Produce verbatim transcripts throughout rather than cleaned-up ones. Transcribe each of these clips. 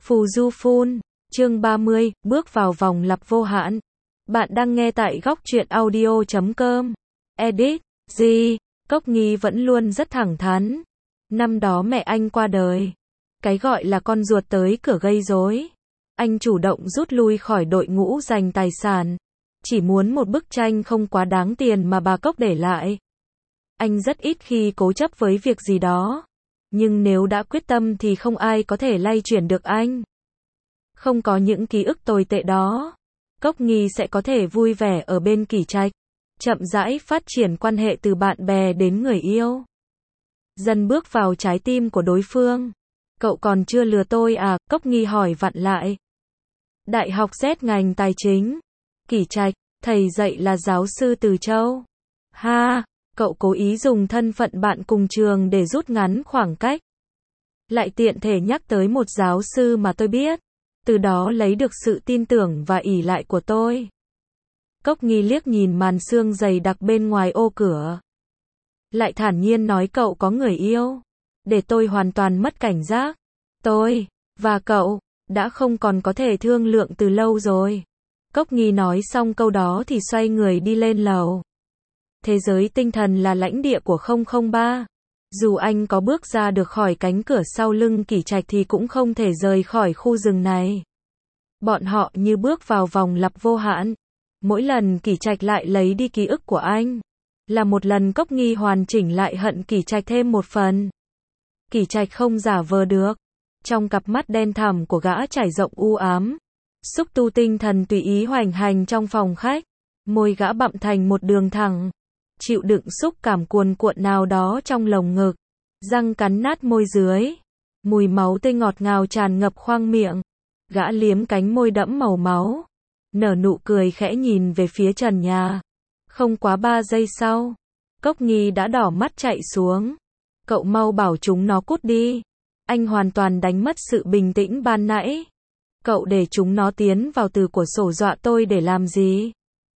Phù du phun, chương ba mươi, bước vào vòng lặp vô hạn. Bạn đang nghe tại góc truyện audio chấm com. Edit, G, Cốc Nghi vẫn luôn rất thẳng thắn. Năm đó mẹ anh qua đời. Cái gọi là con ruột tới cửa gây rối. Anh chủ động rút lui khỏi đội ngũ giành tài sản. Chỉ muốn một bức tranh không quá đáng tiền mà bà Cốc để lại. Anh rất ít khi cố chấp với việc gì đó. Nhưng nếu đã quyết tâm thì không ai có thể lay chuyển được anh. Không có những ký ức tồi tệ đó, Cốc Nghi sẽ có thể vui vẻ ở bên Kỷ Trạch, chậm rãi phát triển quan hệ từ bạn bè đến người yêu. Dần bước vào trái tim của đối phương. Cậu còn chưa lừa tôi à? Cốc Nghi hỏi vặn lại. Đại học Z ngành tài chính. Kỷ Trạch, thầy dạy là giáo sư Từ Châu. Ha, cậu cố ý dùng thân phận bạn cùng trường để rút ngắn khoảng cách. Lại tiện thể nhắc tới một giáo sư mà tôi biết. Từ đó lấy được sự tin tưởng và ỷ lại của tôi. Cốc Nghi liếc nhìn màn sương dày đặc bên ngoài ô cửa. Lại thản nhiên nói cậu có người yêu. Để tôi hoàn toàn mất cảnh giác. Tôi, và cậu, đã không còn có thể thương lượng từ lâu rồi. Cốc Nghi nói xong câu đó thì xoay người đi lên lầu. Thế giới tinh thần là lãnh địa của không không ba. Dù anh có bước ra được khỏi cánh cửa sau lưng Kỷ Trạch thì cũng không thể rời khỏi khu rừng này. Bọn họ như bước vào vòng lặp vô hạn. Mỗi lần Kỷ Trạch lại lấy đi ký ức của anh, là một lần Cốc Nghi hoàn chỉnh lại hận Kỷ Trạch thêm một phần. Kỷ Trạch không giả vờ được. Trong cặp mắt đen thẳm của gã trải rộng u ám. Xúc tu tinh thần tùy ý hoành hành trong phòng khách. Môi gã bặm thành một đường thẳng. Chịu đựng xúc cảm cuồn cuộn nào đó trong lồng ngực. Răng cắn nát môi dưới. Mùi máu tươi ngọt ngào tràn ngập khoang miệng. Gã liếm cánh môi đẫm màu máu. Nở nụ cười khẽ nhìn về phía trần nhà. Không quá ba giây sau. Cốc Nghi đã đỏ mắt chạy xuống. Cậu mau bảo chúng nó cút đi. Anh hoàn toàn đánh mất sự bình tĩnh ban nãy. Cậu để chúng nó tiến vào từ cửa sổ dọa tôi để làm gì?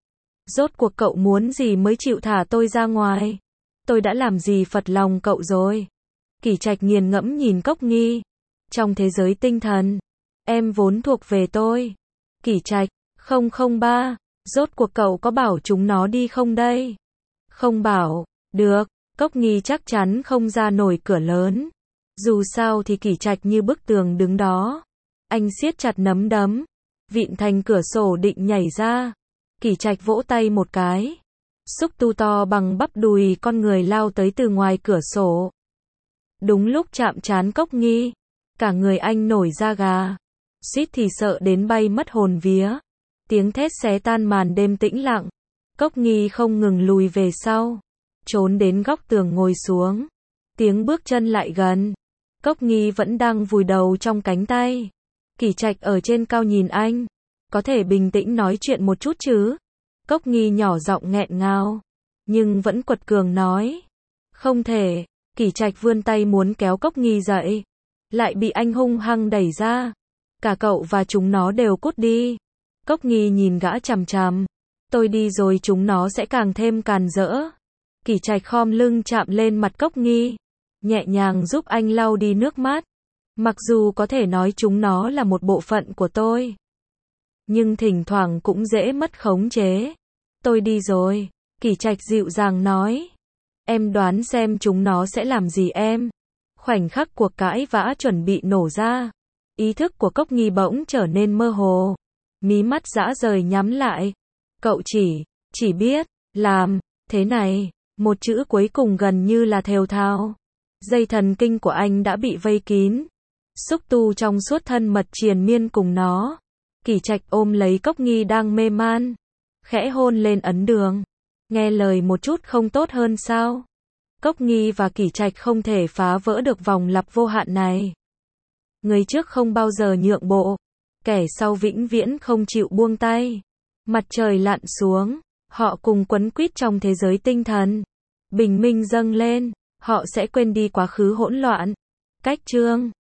Rốt cuộc cậu muốn gì mới chịu thả tôi ra ngoài? Tôi đã làm gì phật lòng cậu rồi? Kỷ Trạch nghiền ngẫm nhìn Cốc Nghi. Trong thế giới tinh thần, em vốn thuộc về tôi. Kỷ Trạch, không không ba, rốt cuộc cậu có bảo chúng nó đi không đây? Không bảo, được, Cốc Nghi chắc chắn không ra nổi cửa lớn. Dù sao thì Kỷ Trạch như bức tường đứng đó. Anh siết chặt nắm đấm, vịn thành cửa sổ định nhảy ra. Kỷ Trạch vỗ tay một cái. Xúc tu to bằng bắp đùi con người lao tới từ ngoài cửa sổ. Đúng lúc chạm trán Cốc Nghi, cả người anh nổi da gà. Suýt thì sợ đến bay mất hồn vía. Tiếng thét xé tan màn đêm tĩnh lặng. Cốc Nghi không ngừng lùi về sau. Trốn đến góc tường ngồi xuống. Tiếng bước chân lại gần. Cốc Nghi vẫn đang vùi đầu trong cánh tay. Kỷ Trạch ở trên cao nhìn anh. Có thể bình tĩnh nói chuyện một chút chứ? Cốc Nghi nhỏ giọng nghẹn ngào. Nhưng vẫn quật cường nói. Không thể. Kỷ Trạch vươn tay muốn kéo Cốc Nghi dậy. Lại bị anh hung hăng đẩy ra. Cả cậu và chúng nó đều cút đi. Cốc Nghi nhìn gã chằm chằm. Tôi đi rồi chúng nó sẽ càng thêm càn rỡ. Kỷ Trạch khom lưng chạm lên mặt Cốc Nghi. Nhẹ nhàng giúp anh lau đi nước mắt. Mặc dù có thể nói chúng nó là một bộ phận của tôi. Nhưng thỉnh thoảng cũng dễ mất khống chế. Tôi đi rồi. Kỷ Trạch dịu dàng nói. Em đoán xem chúng nó sẽ làm gì em. Khoảnh khắc cuộc cãi vã chuẩn bị nổ ra. Ý thức của Cốc Nghi bỗng trở nên mơ hồ. Mí mắt dã rời nhắm lại. Cậu chỉ, chỉ biết, làm, thế này. Một chữ cuối cùng gần như là thều thào. Dây thần kinh của anh đã bị vây kín. Xúc tu trong suốt thân mật triền miên cùng nó. Kỷ Trạch ôm lấy Cốc Nghi đang mê man. Khẽ hôn lên ấn đường. Nghe lời một chút không tốt hơn sao? Cốc Nghi và Kỷ Trạch không thể phá vỡ được vòng lặp vô hạn này. Người trước không bao giờ nhượng bộ. Kẻ sau vĩnh viễn không chịu buông tay. Mặt trời lặn xuống. Họ cùng quấn quýt trong thế giới tinh thần. Bình minh dâng lên. Họ sẽ quên đi quá khứ hỗn loạn. Cách chương